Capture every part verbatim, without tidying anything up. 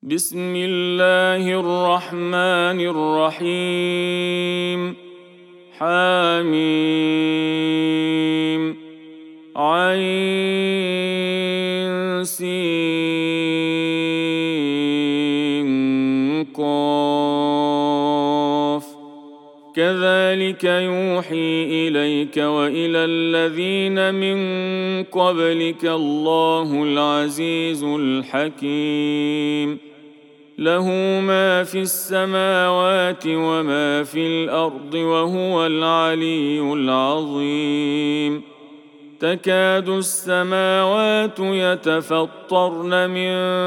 بسم الله الرحمن الرحيم. حميم عين سين قاف كذلك يوحي إليك وإلى الذين من قبلك الله العزيز الحكيم. له ما في السماوات وما في الأرض وهو العلي العظيم. تكاد السماوات يتفطرن من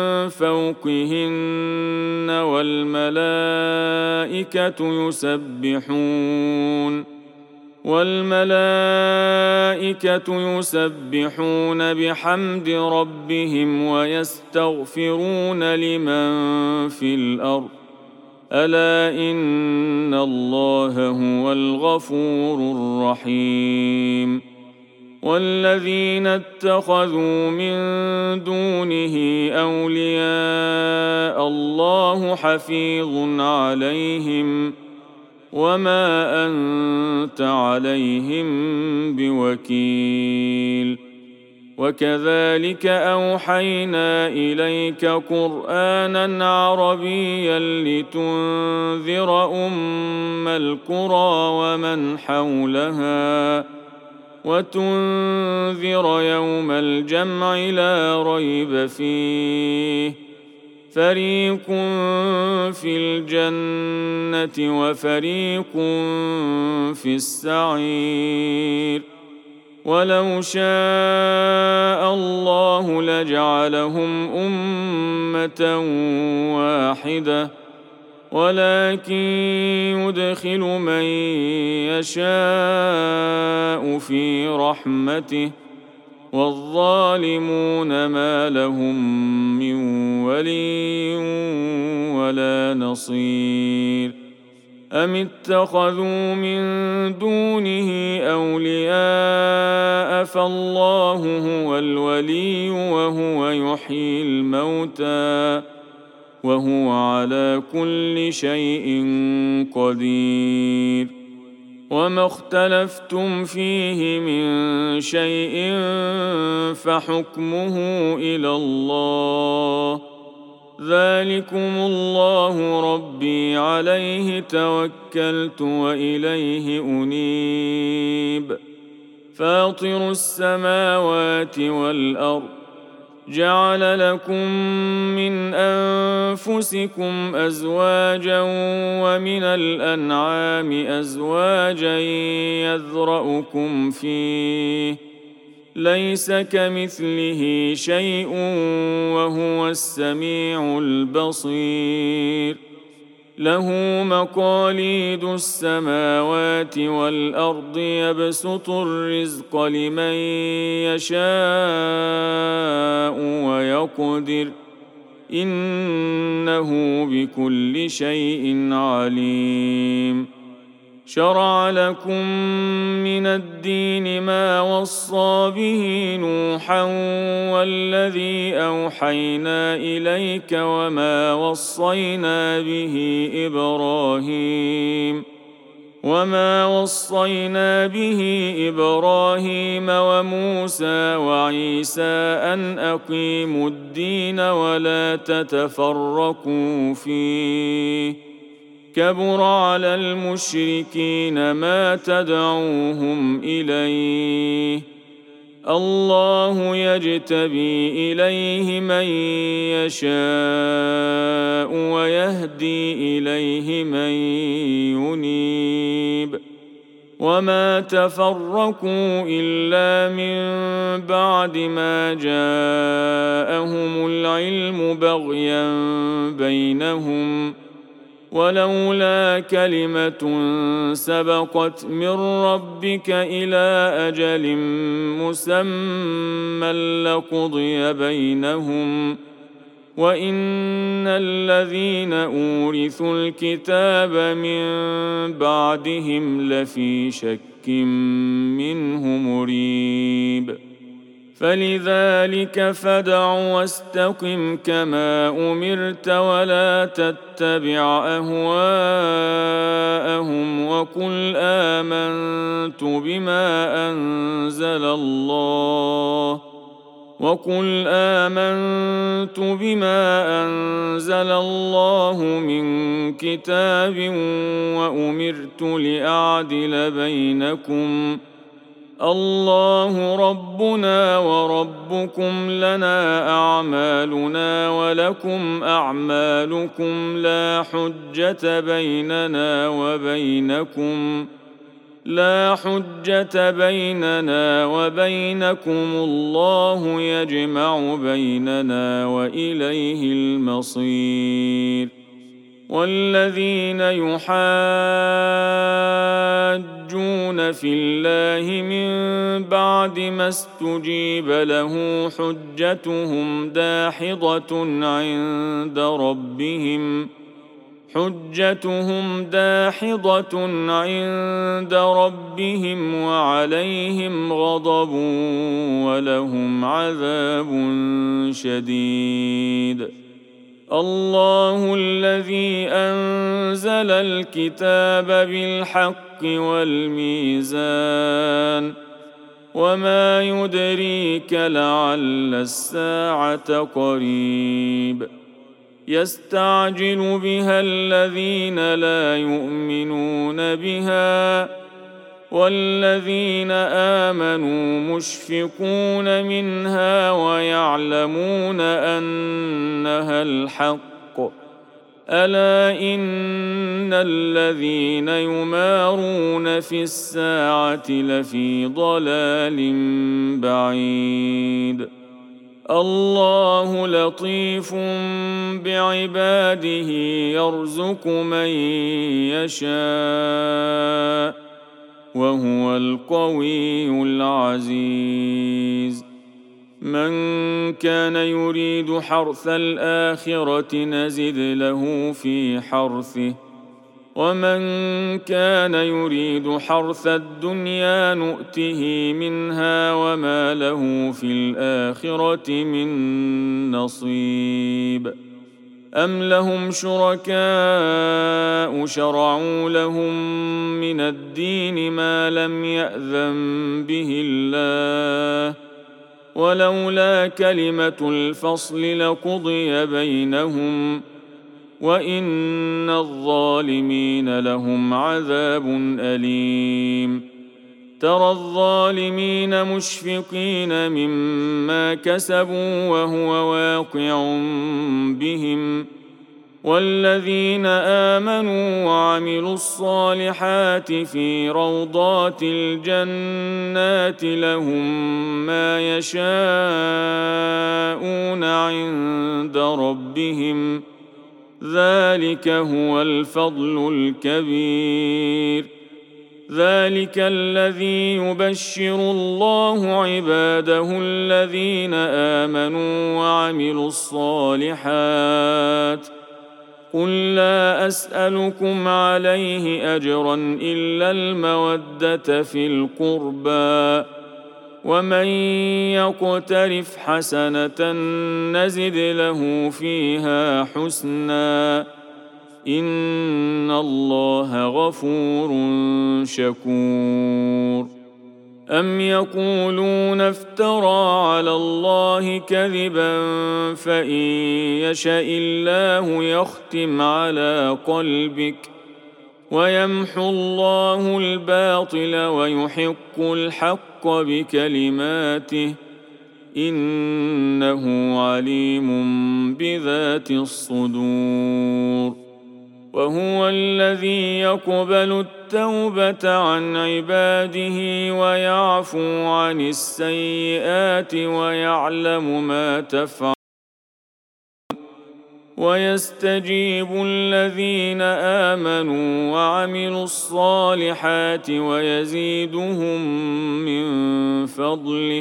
فوقهن والملائكة يسبحون والملائكة يسبحون بحمد ربهم ويستغفرون لمن في الأرض ألا إن الله هو الغفور الرحيم. والذين اتخذوا من دونه أولياء الله حفيظ عليهم وما أنت عليهم بوكيل. وكذلك أوحينا إليك قرآنا عربيا لتنذر أم القرى ومن حولها وتنذر يوم الجمع لا ريب فيه فريق في الجنة وفريق في السعير. ولو شاء الله لجعلهم أمة واحدة ولكن يدخل من يشاء في رحمته والظالمون ما لهم من ولي ولا نصير. أم اتخذوا من دونه أولياء فالله هو الولي وهو يحيي الموتى وهو على كل شيء قدير. وما اختلفتم فيه من شيء فحكمه إلى الله ذلكم الله ربي عليه توكلت وإليه أنيب. فاطر السماوات والأرض جعل لكم من أنفسكم أزواجا ومن الأنعام أزواجا يذرأكم فيه ليس كمثله شيء وهو السميع البصير. له مقاليد السماوات والأرض يبسط الرزق لمن يشاء ويقدر إنه بكل شيء عليم. شرع لكم من الدين ما وصى به نوحا والذي أوحينا إليك وما وصينا به إبراهيم وما وصينا به إبراهيم وموسى وعيسى أن أقيموا الدين ولا تتفرقوا فيه كبر على المشركين ما تدعوهم إليه. الله يجتبي إليه من يشاء ويهدي إليه من ينيب. وما تفرقوا إلا من بعد ما جاءهم العلم بغيا بينهم ولولا كلمة سبقت من ربك إلى أجل مسمى لقضي بينهم وإن الذين أورثوا الكتاب من بعدهم لفي شك منه مريب. فلذلك فادع واستقم كما أمرت ولا تتبع أهواءهم وقل آمنت بما أنزل الله وقل آمنت بما أنزل الله من كتاب وأمرت لأعدل بينكم الله ربنا وربكم لنا أعمالنا ولكم أعمالكم لا حجة بيننا وبينكم لا حجة بيننا وبينكم الله يجمع بيننا وإليه المصير والذين يحاجون في الله من بعد ما استجيب له حجتهم داحضة عند ربهم حجتهم داحضة عند ربهم وعليهم غضب ولهم عذاب شديد الله الذي أنزل الكتاب بالحق والميزان وما يدريك لعل الساعة قريب يستعجل بها الذين لا يؤمنون بها والذين آمنوا مشفقون منها ويعلمون أنها الحق ألا إن الذين يمارون في الساعة لفي ضلال بعيد الله لطيف بعباده يرزق من يشاء وهو القوي العزيز من كان يريد حرث الآخرة نزد له في حرثه ومن كان يريد حرث الدنيا نؤته منها وما له في الآخرة من نصيب أم لهم شركاء شرعوا لهم من الدين ما لم يأذن به الله ولولا كلمة الفصل لقضي بينهم وإن الظالمين لهم عذاب أليم ترى الظالمين مشفقين مما كسبوا وهو واقع بهم والذين آمنوا وعملوا الصالحات في روضات الجنات لهم ما يشاءون عند ربهم ذلك هو الفضل الكبير ذلك الذي يبشر الله عباده الذين آمنوا وعملوا الصالحات قل لا أسألكم عليه أجرا إلا المودة في القربى ومن يقترف حسنة نزد له فيها حسنا إن الله غفور شكور أم يقولون افترى على الله كذبا فإن يشاء الله يختم على قلبك ويمحو الله الباطل ويحق الحق بكلماته إنه عليم بذات الصدور وهو الذي يقبل التوبة عن عباده ويعفو عن السيئات ويعلم ما تفعلون ويستجيب الذين آمنوا وعملوا الصالحات ويزيدهم من فضله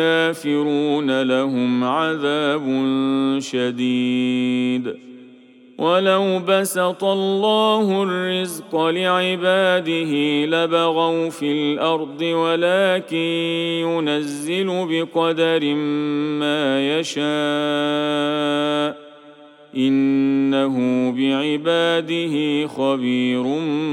والكافرون لهم عذاب شديد ولو بسط الله الرزق لعباده لبغوا في الأرض ولكن ينزل بقدر ما يشاء إنه بعباده خبير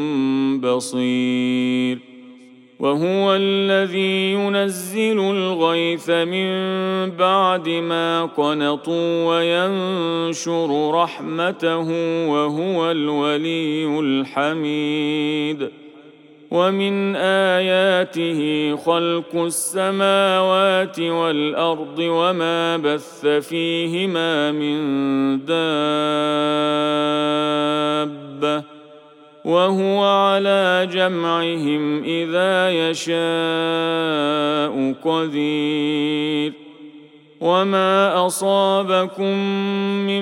بصير وهو الذي ينزل الغيث من بعد ما قنطوا وينشر رحمته وهو الولي الحميد ومن آياته خلق السماوات والأرض وما بث فيهما من دابة وهو على جمعهم إذا يشاء قدير وما أصابكم من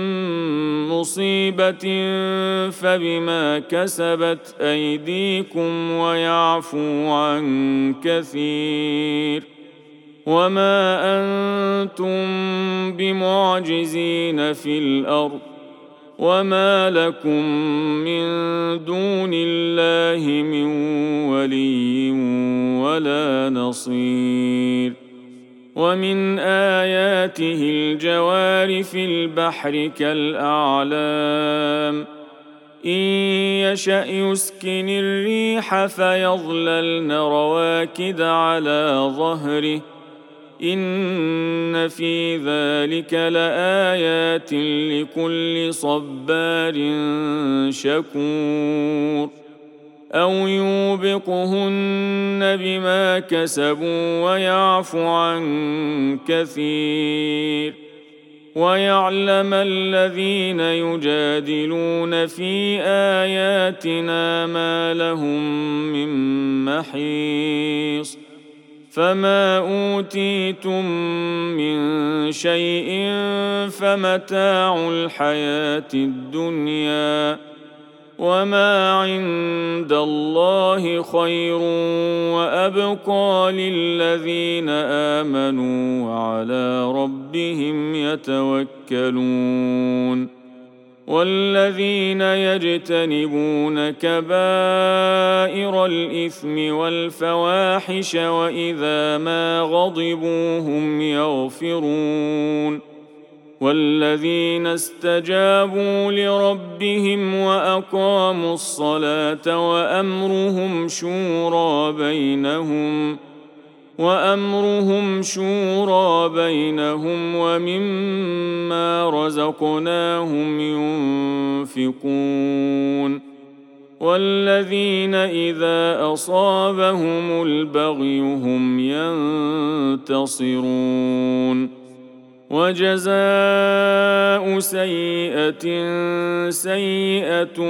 مصيبة فبما كسبت أيديكم ويعفو عن كثير وما أنتم بمعجزين في الأرض وما لكم من دون الله من ولي ولا نصير ومن آياته الجوار في البحر كالأعلام إن يشأ يسكن الريح فيظللن رواكد على ظهره إن في ذلك لآيات لكل صبار شكور أو يوبقهن بما كسبوا ويعفو عن كثير ويعلم الذين يجادلون في آياتنا ما لهم من محيص فما أوتيتم من شيء فمتاع الحياة الدنيا وما عند الله خير وأبقى للذين آمنوا وعلى ربهم يتوكلون والذين يجتنبون كبائر الإثم والفواحش وإذا ما غضبوا هم يغفرون والذين استجابوا لربهم وأقاموا الصلاة وأمرهم شورى بينهم وأمرهم شورى بينهم ومما رزقناهم ينفقون والذين إذا أصابهم البغي هم ينتصرون وجزاء سيئة سيئة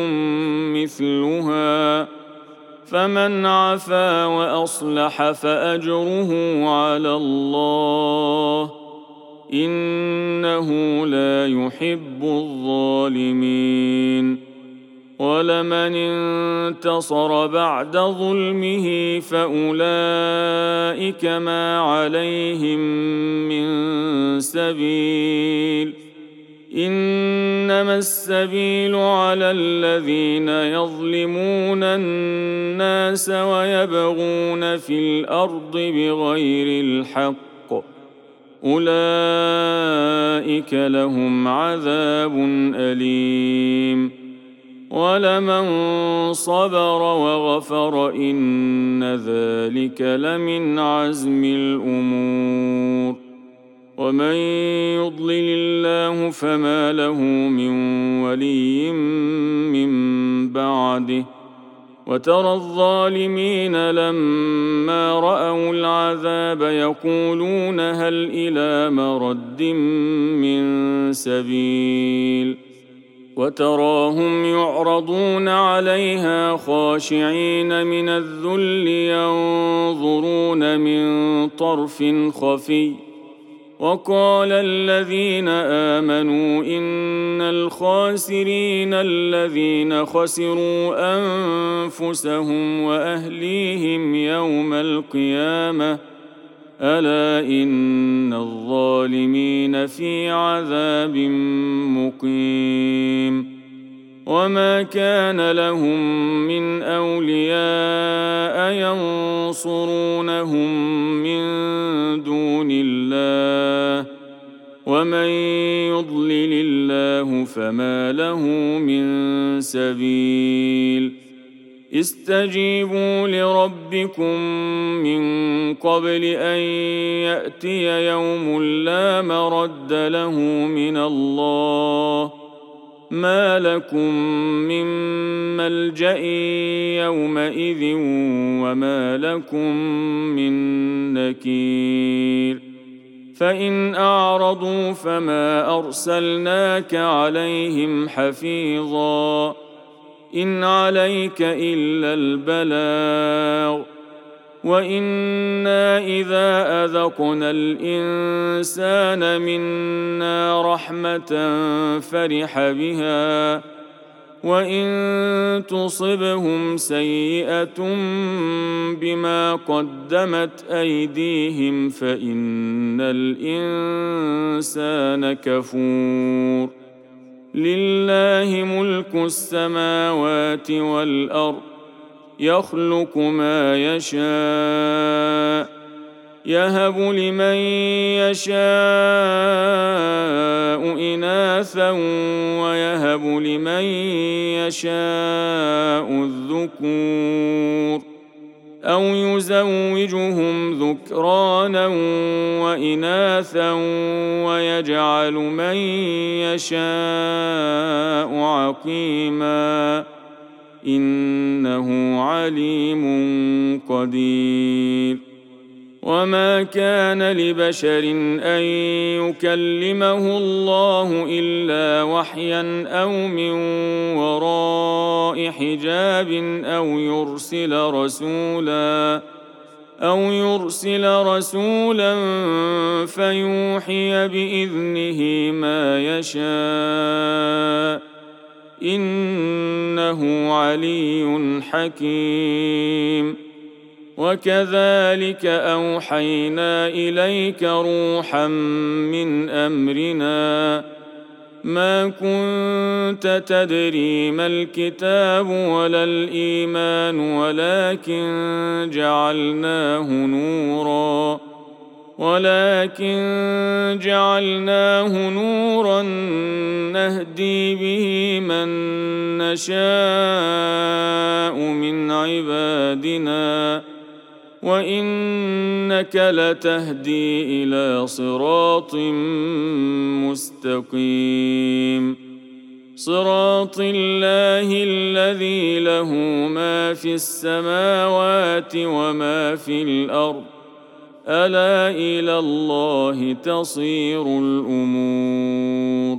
مثلها فمن عفا وأصلح فأجره على الله إنه لا يحب الظالمين ولمن انتصر بعد ظلمه فأولئك ما عليهم من سبيل إنما السبيل على الذين يظلمون الناس ويبغون في الأرض بغير الحق أولئك لهم عذاب أليم ولمن صبر وغفر إن ذلك لمن عزم الأمور ومن يضلل الله فما له من ولي من بعده وترى الظالمين لما رأوا العذاب يقولون هل إلى مرد من سبيل وتراهم يعرضون عليها خاشعين من الذل ينظرون من طرف خفي وقال الذين آمنوا إن الخاسرين الذين خسروا أنفسهم وأهليهم يوم القيامة ألا إن الظالمين في عذاب مقيم وما كان لهم من أولياء ينصرونهم من دون الله ومن يضلل الله فما له من سبيل استجيبوا لربكم من قبل أن يأتي يوم لا مرد له من الله ما لكم من ملجأ يومئذ وما لكم من نكير فإن أعرضوا فما أرسلناك عليهم حفيظا إن عليك إلا البلاغ وإنا إذا أذقنا الإنسان منا رحمة فرح بها وإن تصبهم سيئة بما قدمت أيديهم فإن الإنسان كفور لله ملك السماوات والأرض يخلق ما يشاء يهب لمن يشاء إناثا ويهب لمن يشاء الذكور أو يزوجهم ذكرانا وإناثا ويجعل من يشاء عقيما إنه عليم قدير وما كان لبشر أن يكلمه الله إلا وحيا أو من وراء حجاب أو يرسل رسولا أو يرسل رسولا فيوحي بإذنه ما يشاء إنه علي حكيم وكذلك أوحينا إليك روحا من أمرنا ما كنت تدري ما الكتاب ولا الإيمان ولكن جعلناه نورا ولكن جعلناه نورا نهدي به من نشاء من عبادنا وإنك لتهدي إلى صراط مستقيم صراط الله الذي له ما في السماوات وما في الأرض ألا إلى الله تصير الأمور